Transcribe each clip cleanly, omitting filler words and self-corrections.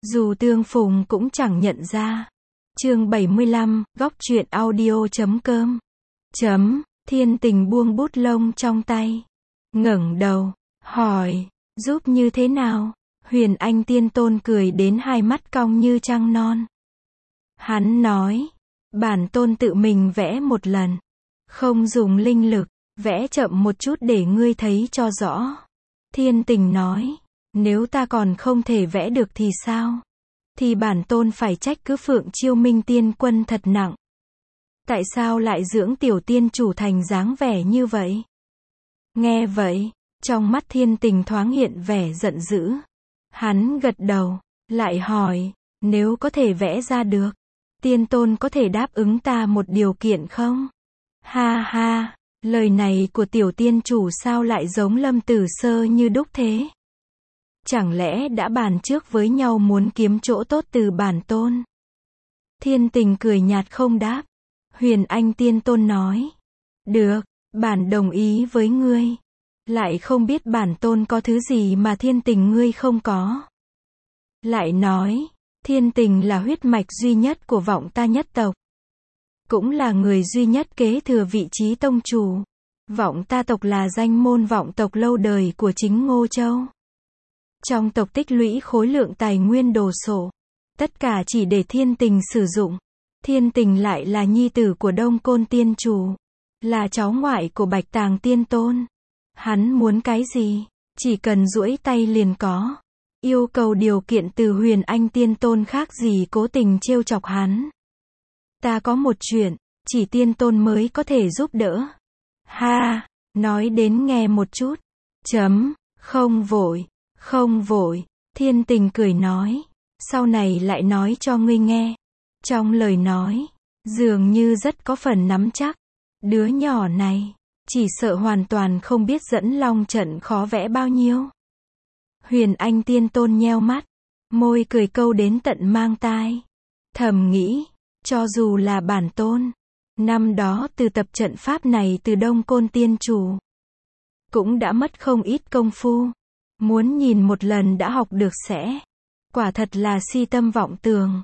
Dù tương phùng cũng chẳng nhận ra. Chương 75, góc truyện audio.com. Thiên Tình buông bút lông trong tay, ngẩng đầu, hỏi, giúp như thế nào? Huyền Anh Tiên Tôn cười đến hai mắt cong như trăng non. Hắn nói, bản tôn tự mình vẽ một lần, không dùng linh lực, vẽ chậm một chút để ngươi thấy cho rõ. Thiên Tình nói, nếu ta còn không thể vẽ được thì sao? Thì bản tôn phải trách cứ Phượng Chiêu Minh tiên quân thật nặng. Tại sao lại dưỡng tiểu tiên chủ thành dáng vẻ như vậy? Nghe vậy, trong mắt Thiên Tình thoáng hiện vẻ giận dữ. Hắn gật đầu, lại hỏi, nếu có thể vẽ ra được, tiên tôn có thể đáp ứng ta một điều kiện không? Ha ha, lời này của tiểu tiên chủ sao lại giống Lâm Tử Sơ như đúc thế? Chẳng lẽ đã bàn trước với nhau muốn kiếm chỗ tốt từ bản tôn? Thiên Tình cười nhạt không đáp. Huyền Anh Tiên Tôn nói, được, bản đồng ý với ngươi. Lại không biết bản tôn có thứ gì mà Thiên Tình ngươi không có. Lại nói, Thiên Tình là huyết mạch duy nhất của vọng ta nhất tộc. Cũng là người duy nhất kế thừa vị trí tông chủ. Vọng ta tộc là danh môn vọng tộc lâu đời của chính Ngô Châu. Trong tộc tích lũy khối lượng tài nguyên đồ sộ. Tất cả chỉ để Thiên Tình sử dụng. Thiên Tình lại là nhi tử của Đông Côn Tiên Chủ. Là cháu ngoại của Bạch Tàng Tiên Tôn. Hắn muốn cái gì? Chỉ cần duỗi tay liền có. Yêu cầu điều kiện từ Huyền Anh Tiên Tôn khác gì cố tình trêu chọc hắn. Ta có một chuyện, chỉ Tiên Tôn mới có thể giúp đỡ. Ha, nói đến nghe một chút. Không vội, không vội. Thiên Tình cười nói. Sau này lại nói cho ngươi nghe. Trong lời nói, dường như rất có phần nắm chắc. Đứa nhỏ này, chỉ sợ hoàn toàn không biết dẫn long trận khó vẽ bao nhiêu. Huyền Anh Tiên Tôn nheo mắt, môi cười câu đến tận mang tai. Thầm nghĩ, cho dù là bản tôn, năm đó từ tập trận pháp này từ Đông Côn Tiên Chủ, cũng đã mất không ít công phu. Muốn nhìn một lần đã học được sẽ. Quả thật là si tâm vọng tưởng.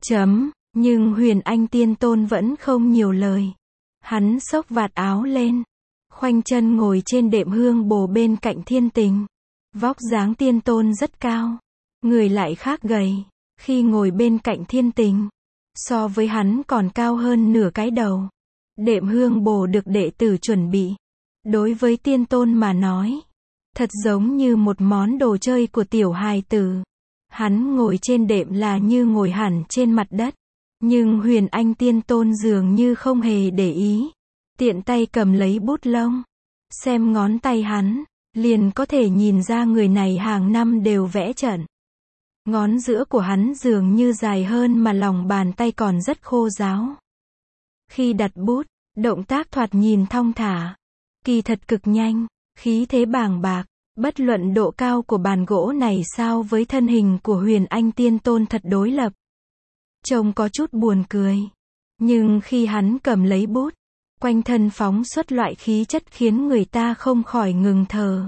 Nhưng Huyền Anh Tiên Tôn vẫn không nhiều lời. Hắn xốc vạt áo lên, khoanh chân ngồi trên đệm hương bồ bên cạnh Thiên Tình. Vóc dáng Tiên Tôn rất cao, người lại khác gầy. Khi ngồi bên cạnh Thiên Tình, so với hắn còn cao hơn nửa cái đầu. Đệm hương bồ được đệ tử chuẩn bị. Đối với Tiên Tôn mà nói, thật giống như một món đồ chơi của tiểu hài tử. Hắn ngồi trên đệm là như ngồi hẳn trên mặt đất. Nhưng Huyền Anh Tiên Tôn dường như không hề để ý. Tiện tay cầm lấy bút lông. Xem ngón tay hắn, liền có thể nhìn ra người này hàng năm đều vẽ trận. Ngón giữa của hắn dường như dài hơn mà lòng bàn tay còn rất khô ráo. Khi đặt bút, động tác thoạt nhìn thong thả. Kỳ thật cực nhanh, khí thế bàng bạc. Bất luận độ cao của bàn gỗ này sao với thân hình của Huyền Anh Tiên Tôn thật đối lập. Trông có chút buồn cười. Nhưng khi hắn cầm lấy bút, quanh thân phóng xuất loại khí chất khiến người ta không khỏi ngừng thở.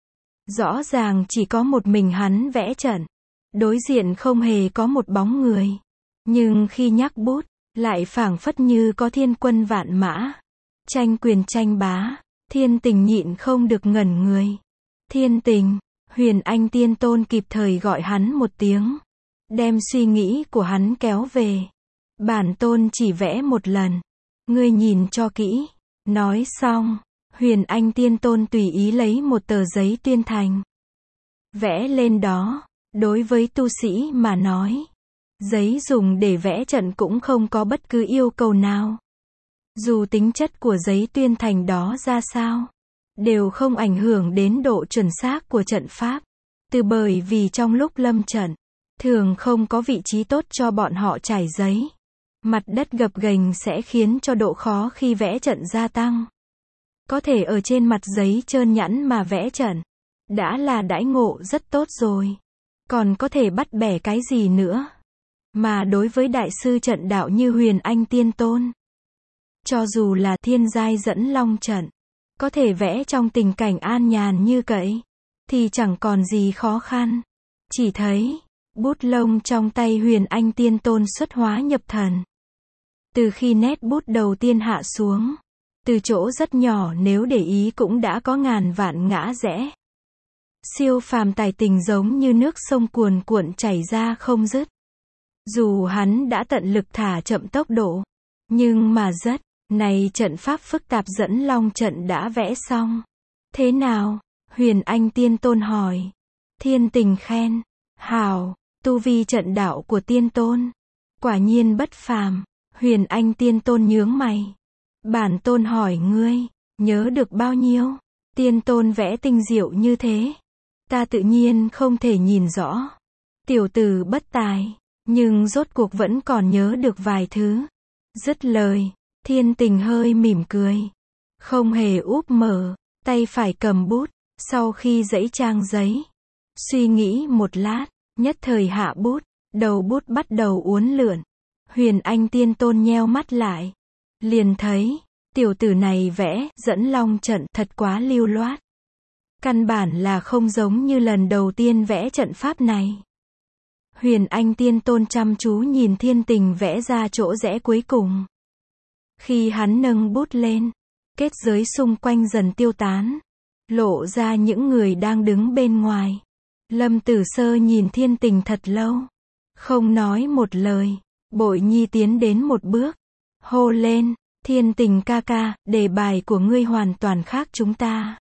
Rõ ràng chỉ có một mình hắn vẽ trận. Đối diện không hề có một bóng người. Nhưng khi nhắc bút, lại phảng phất như có thiên quân vạn mã. Tranh quyền tranh bá, Thiên Tình nhịn không được ngẩn người. Thiên Tình, Huyền Anh Tiên Tôn kịp thời gọi hắn một tiếng. Đem suy nghĩ của hắn kéo về. Bản tôn chỉ vẽ một lần. Ngươi nhìn cho kỹ. Nói xong, Huyền Anh Tiên Tôn tùy ý lấy một tờ giấy tuyên thành. Vẽ lên đó. Đối với tu sĩ mà nói, giấy dùng để vẽ trận cũng không có bất cứ yêu cầu nào. Dù tính chất của giấy tuyên thành đó ra sao, đều không ảnh hưởng đến độ chuẩn xác của trận pháp. Bởi vì trong lúc lâm trận, thường không có vị trí tốt cho bọn họ trải giấy. Mặt đất gập ghềnh sẽ khiến cho độ khó khi vẽ trận gia tăng. Có thể ở trên mặt giấy trơn nhẵn mà vẽ trận, đã là đãi ngộ rất tốt rồi. Còn có thể bắt bẻ cái gì nữa? Mà đối với đại sư trận đạo như Huyền Anh Tiên Tôn, cho dù là thiên giai dẫn long trận, có thể vẽ trong tình cảnh an nhàn như cậy, thì chẳng còn gì khó khăn. Chỉ thấy, Bút lông trong tay Huyền Anh Tiên Tôn xuất hóa nhập thần. Từ khi nét bút đầu tiên hạ xuống, từ chỗ rất nhỏ nếu để ý cũng đã có ngàn vạn ngã rẽ. Siêu phàm tài tình giống như nước sông cuồn cuộn chảy ra không dứt. Dù hắn đã tận lực thả chậm tốc độ, nhưng mà này trận pháp phức tạp dẫn long trận đã vẽ xong. Thế nào? Huyền Anh Tiên Tôn hỏi. Thiên Tình khen. Hảo, tu vi trận đạo của Tiên Tôn. Quả nhiên bất phàm. Huyền Anh Tiên Tôn nhướng mày. Bản Tôn hỏi ngươi, nhớ được bao nhiêu? Tiên Tôn vẽ tinh diệu như thế. Ta tự nhiên không thể nhìn rõ. Tiểu tử bất tài, nhưng rốt cuộc vẫn còn nhớ được vài thứ. Dứt lời, Thiên Tình hơi mỉm cười. Không hề úp mở, tay phải cầm bút, sau khi giãy trang giấy. Suy nghĩ một lát, nhất thời hạ bút, đầu bút bắt đầu uốn lượn. Huyền Anh Tiên Tôn nheo mắt lại. Liền thấy, tiểu tử này vẽ, dẫn long trận thật quá lưu loát. Căn bản là không giống như lần đầu tiên vẽ trận pháp này. Huyền Anh Tiên Tôn chăm chú nhìn Thiên Tình vẽ ra chỗ rẽ cuối cùng. Khi hắn nâng bút lên, kết giới xung quanh dần tiêu tán, lộ ra những người đang đứng bên ngoài. Lâm Tử Sơ nhìn Thiên Tình thật lâu, không nói một lời. Bội Nhi tiến đến một bước, hô lên, Thiên Tình ca ca, đề bài của ngươi hoàn toàn khác chúng ta.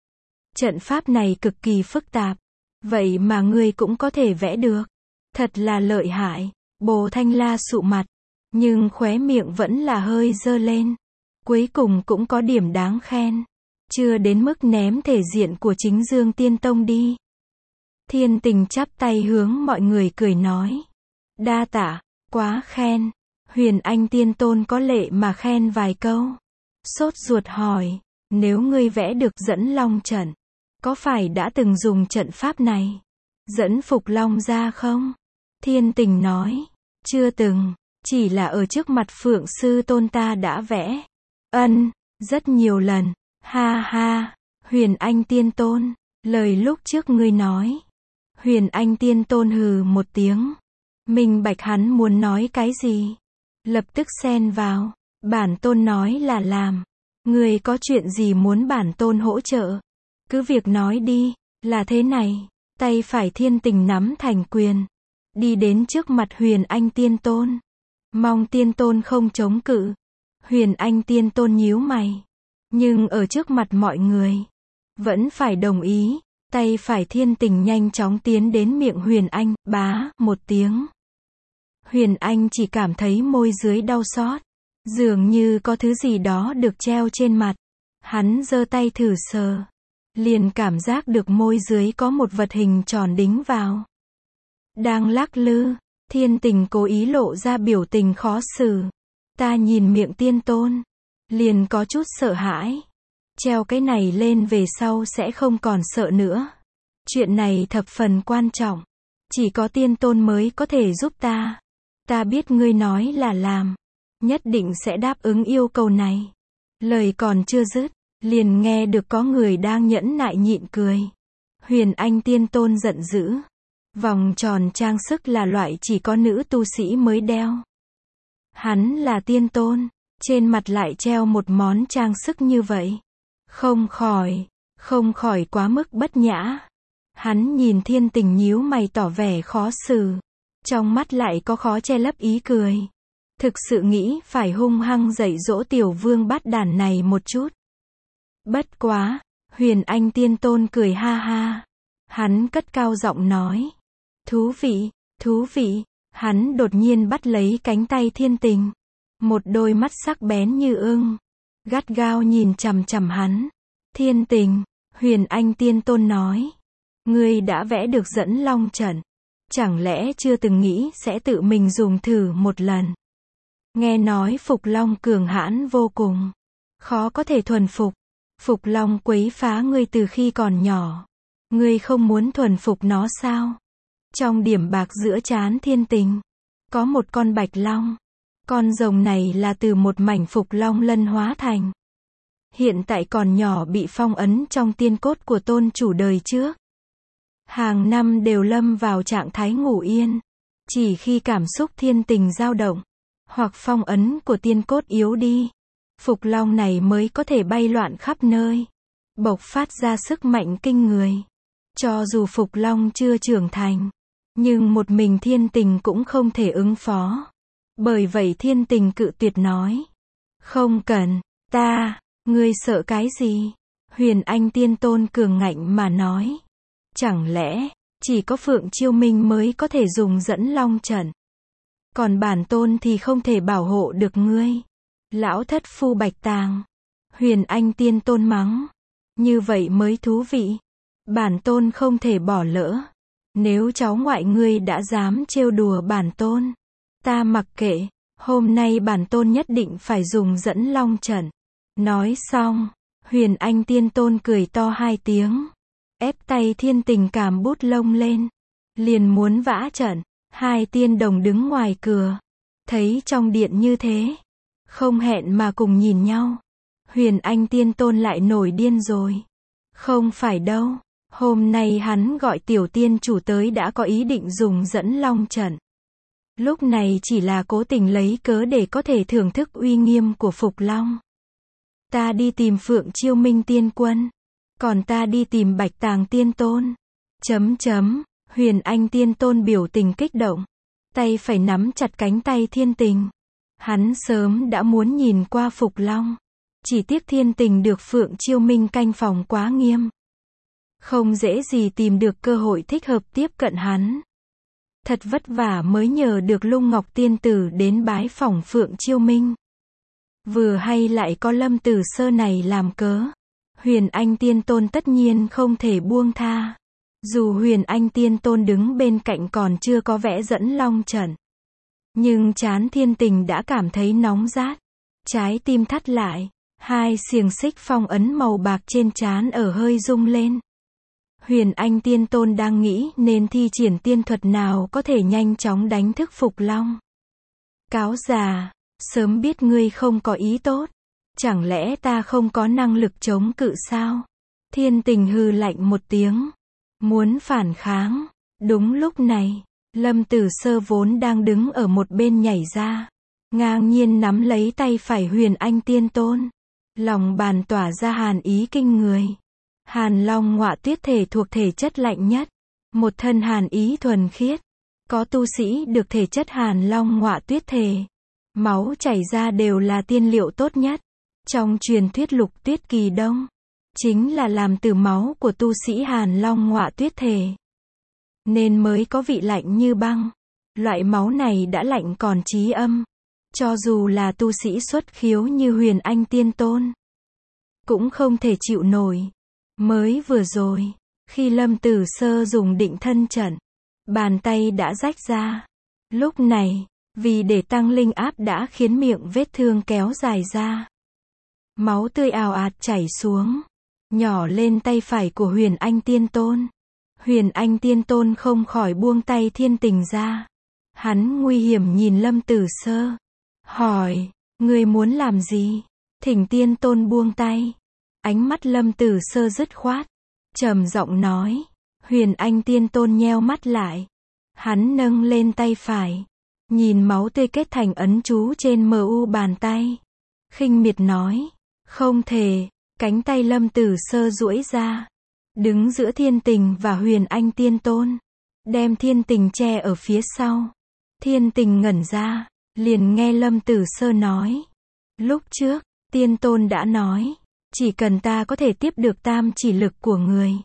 Trận pháp này cực kỳ phức tạp, vậy mà ngươi cũng có thể vẽ được. Thật là lợi hại. Bồ Thanh La sụ mặt, nhưng khóe miệng vẫn là hơi dơ lên. Cuối cùng cũng có điểm đáng khen. Chưa đến mức ném thể diện của chính Dương Tiên Tông đi. Thiên Tình chắp tay hướng mọi người cười nói. Đa tạ, quá khen. Huyền Anh Tiên Tôn có lệ mà khen vài câu. Sốt ruột hỏi, nếu ngươi vẽ được dẫn long trận, có phải đã từng dùng trận pháp này, dẫn Phục Long ra không? Thiên Tình nói, chưa từng, chỉ là ở trước mặt Phượng Sư Tôn ta đã vẽ. Ân, rất nhiều lần, ha ha. Huyền Anh Tiên Tôn, lời lúc trước ngươi nói. Huyền Anh Tiên Tôn hừ một tiếng. Minh bạch hắn muốn nói cái gì. Lập tức xen vào. Bản Tôn nói là làm. Ngươi có chuyện gì muốn bản Tôn hỗ trợ? Cứ việc nói đi. Là thế này. Tay phải Thiên Tình nắm thành quyền. Đi đến trước mặt Huyền Anh Tiên Tôn. Mong Tiên Tôn không chống cự. Huyền Anh Tiên Tôn nhíu mày. Nhưng ở trước mặt mọi người, vẫn phải đồng ý. Tay phải Thiên Tình nhanh chóng tiến đến miệng Huyền Anh, bá, một tiếng. Huyền Anh chỉ cảm thấy môi dưới đau xót. Dường như có thứ gì đó được treo trên mặt. Hắn giơ tay thử sờ. Liền cảm giác được môi dưới có một vật hình tròn đính vào. Đang lắc lư, Thiên Tình cố ý lộ ra biểu tình khó xử. Ta nhìn miệng Tiên Tôn, liền có chút sợ hãi. Treo cái này lên về sau sẽ không còn sợ nữa. Chuyện này thập phần quan trọng. Chỉ có Tiên Tôn mới có thể giúp ta. Ta biết ngươi nói là làm. Nhất định sẽ đáp ứng yêu cầu này. Lời còn chưa dứt, liền nghe được có người đang nhẫn nại nhịn cười. Huyền Anh Tiên Tôn giận dữ. Vòng tròn trang sức là loại chỉ có nữ tu sĩ mới đeo. Hắn là Tiên Tôn, trên mặt lại treo một món trang sức như vậy. Không khỏi quá mức bất nhã. Hắn nhìn Thiên Tình nhíu mày tỏ vẻ khó xử. Trong mắt lại có khó che lấp ý cười. Thực sự nghĩ phải hung hăng dạy dỗ tiểu vương bát đản này một chút. Bất quá, Huyền Anh Tiên Tôn cười ha ha. Hắn cất cao giọng nói. Thú vị. Hắn đột nhiên bắt lấy cánh tay Thiên Tình. Một đôi mắt sắc bén như ưng. Gắt gao nhìn chằm chằm hắn. Thiên Tình, Huyền Anh Tiên Tôn nói. Ngươi đã vẽ được dẫn long trận. Chẳng lẽ chưa từng nghĩ sẽ tự mình dùng thử một lần? Nghe nói Phục Long cường hãn vô cùng. Khó có thể thuần phục. Phục Long quấy phá ngươi từ khi còn nhỏ. Ngươi không muốn thuần phục nó sao? Trong điểm bạc giữa trán Thiên Tình, có một con bạch long. Con rồng này là từ một mảnh Phục Long lân hóa thành. Hiện tại còn nhỏ bị phong ấn trong tiên cốt của tôn chủ đời trước. hàng năm đều lâm vào trạng thái ngủ yên. Chỉ khi cảm xúc thiên tình dao động, hoặc phong ấn của tiên cốt yếu đi, Phục Long này mới có thể bay loạn khắp nơi, bộc phát ra sức mạnh kinh người. Cho dù Phục Long chưa trưởng thành, nhưng một mình thiên tình cũng không thể ứng phó. Bởi vậy thiên tình cự tuyệt nói. Không cần, ngươi sợ cái gì? Huyền Anh Tiên Tôn cường ngạnh mà nói. Chẳng lẽ, chỉ có Phượng Chiêu Minh mới có thể dùng dẫn long trận? Còn bản tôn thì không thể bảo hộ được ngươi. Lão thất phu Bạch Tàng. Huyền Anh Tiên Tôn mắng. Như vậy mới thú vị. Bản tôn không thể bỏ lỡ. Nếu cháu ngoại ngươi đã dám trêu đùa bản tôn, ta mặc kệ, hôm nay bản tôn nhất định phải dùng dẫn long trận. Nói xong, Huyền Anh Tiên Tôn cười to 2 tiếng, ép tay thiên tình cảm bút lông lên, liền muốn vã trận. Hai tiên đồng đứng ngoài cửa, thấy trong điện như thế, không hẹn mà cùng nhìn nhau. Huyền Anh Tiên Tôn lại nổi điên rồi. Không phải đâu, hôm nay hắn gọi tiểu tiên chủ tới đã có ý định dùng dẫn long trận. Lúc này chỉ là cố tình lấy cớ để có thể thưởng thức uy nghiêm của Phục Long. Ta đi tìm Phượng Chiêu Minh Tiên Quân, còn ta đi tìm Bạch Tàng Tiên Tôn. Huyền Anh Tiên Tôn biểu tình kích động, tay phải nắm chặt cánh tay thiên tình. Hắn sớm đã muốn nhìn qua Phục Long, chỉ tiếc thiên tình được Phượng Chiêu Minh canh phòng quá nghiêm, không dễ gì tìm được cơ hội thích hợp tiếp cận hắn. Thật vất vả mới nhờ được Lung Ngọc Tiên Tử đến bái phỏng Phượng Chiêu Minh. Vừa hay lại có Lâm Tử Sơ này làm cớ, Huyền Anh Tiên Tôn tất nhiên không thể buông tha. Dù Huyền Anh Tiên Tôn đứng bên cạnh còn chưa có vẽ dẫn long trận, nhưng trán thiên tình đã cảm thấy nóng rát, trái tim thắt lại, hai xiềng xích phong ấn màu bạc trên trán ở hơi rung lên. Huyền Anh Tiên Tôn đang nghĩ nên thi triển tiên thuật nào có thể nhanh chóng đánh thức Phục Long. Cáo già, sớm biết ngươi không có ý tốt, chẳng lẽ ta không có năng lực chống cự sao? Thiên tình hừ lạnh một tiếng, muốn phản kháng. Đúng lúc này, Lâm Tử Sơ vốn đang đứng ở một bên nhảy ra, ngang nhiên nắm lấy tay phải Huyền Anh Tiên Tôn, lòng bàn tỏa ra hàn ý kinh người. Hàn Long Ngọa Tuyết thể thuộc thể chất lạnh nhất, một thân hàn ý thuần khiết. Có tu sĩ được thể chất Hàn Long Ngọa Tuyết thể, máu chảy ra đều là tiên liệu tốt nhất. Trong truyền thuyết Lục Tuyết Kỳ Đông, chính là làm từ máu của tu sĩ Hàn Long Ngọa Tuyết thể, nên mới có vị lạnh như băng. Loại máu này đã lạnh còn trí âm, cho dù là tu sĩ xuất khiếu như Huyền Anh Tiên Tôn, cũng không thể chịu nổi. Mới vừa rồi, khi Lâm Tử Sơ dùng định thân trận, bàn tay đã rách ra. Lúc này, vì để tăng linh áp đã khiến miệng vết thương kéo dài ra. Máu tươi ào ạt chảy xuống, nhỏ lên tay phải của Huyền Anh Tiên Tôn. Huyền Anh Tiên Tôn không khỏi buông tay thiên tình ra. Hắn nguy hiểm nhìn Lâm Tử Sơ, hỏi, ngươi muốn làm gì? Thỉnh Tiên Tôn buông tay. Ánh mắt Lâm Tử Sơ dứt khoát, trầm giọng nói. Huyền Anh Tiên Tôn nheo mắt lại. Hắn nâng lên tay phải, nhìn máu tươi kết thành ấn chú trên mu bàn tay, khinh miệt nói, không thể. Cánh tay Lâm Tử Sơ duỗi ra, đứng giữa thiên tình và Huyền Anh Tiên Tôn, đem thiên tình che ở phía sau. Thiên tình ngẩn ra, liền nghe Lâm Tử Sơ nói, lúc trước, Tiên Tôn đã nói, chỉ cần ta có thể tiếp được tam chỉ lực của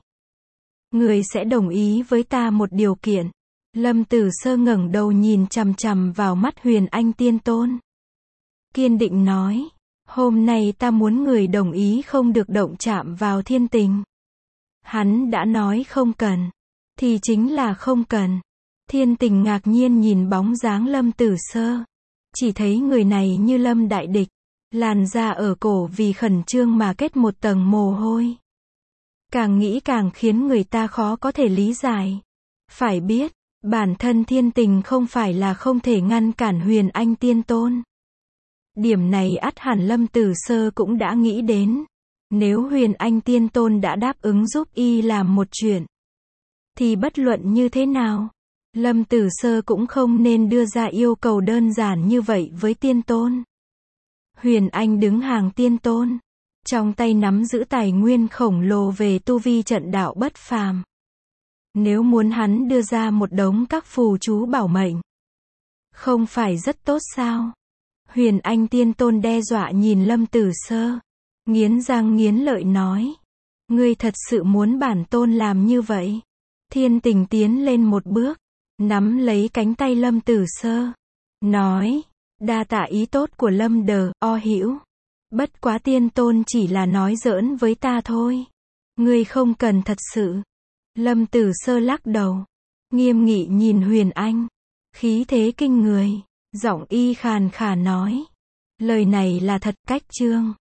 người sẽ đồng ý với ta một điều kiện. Lâm Tử Sơ ngẩng đầu nhìn chằm chằm vào mắt Huyền Anh Tiên Tôn, kiên định nói, hôm nay ta muốn người đồng ý không được động chạm vào thiên tình. Hắn đã nói không cần, thì chính là không cần. Thiên tình ngạc nhiên nhìn bóng dáng Lâm Tử Sơ, chỉ thấy người này như lâm đại địch, làn da ở cổ vì khẩn trương mà kết một tầng mồ hôi. Càng nghĩ càng khiến người ta khó có thể lý giải. Phải biết, bản thân thiên tình không phải là không thể ngăn cản Huyền Anh Tiên Tôn. Điểm này ắt hẳn Lâm Tử Sơ cũng đã nghĩ đến. Nếu Huyền Anh Tiên Tôn đã đáp ứng giúp y làm một chuyện, thì bất luận như thế nào, Lâm Tử Sơ cũng không nên đưa ra yêu cầu đơn giản như vậy với tiên tôn. Huyền Anh đứng hàng tiên tôn, trong tay nắm giữ tài nguyên khổng lồ về tu vi trận đạo bất phàm. Nếu muốn hắn đưa ra một đống các phù chú bảo mệnh, không phải rất tốt sao? Huyền Anh tiên tôn đe dọa nhìn Lâm Tử Sơ, nghiến răng nghiến lợi nói. Ngươi thật sự muốn bản tôn làm như vậy? Thiên Tình tiến lên một bước, nắm lấy cánh tay Lâm Tử Sơ, nói, đa tạ ý tốt của Lâm Đờ, o hữu. Bất quá tiên tôn chỉ là nói giỡn với ta thôi. Ngươi không cần thật sự. Lâm Tử Sơ lắc đầu, nghiêm nghị nhìn Huyền Anh, khí thế kinh người, giọng y khàn khàn nói. Lời này là thật, cách chương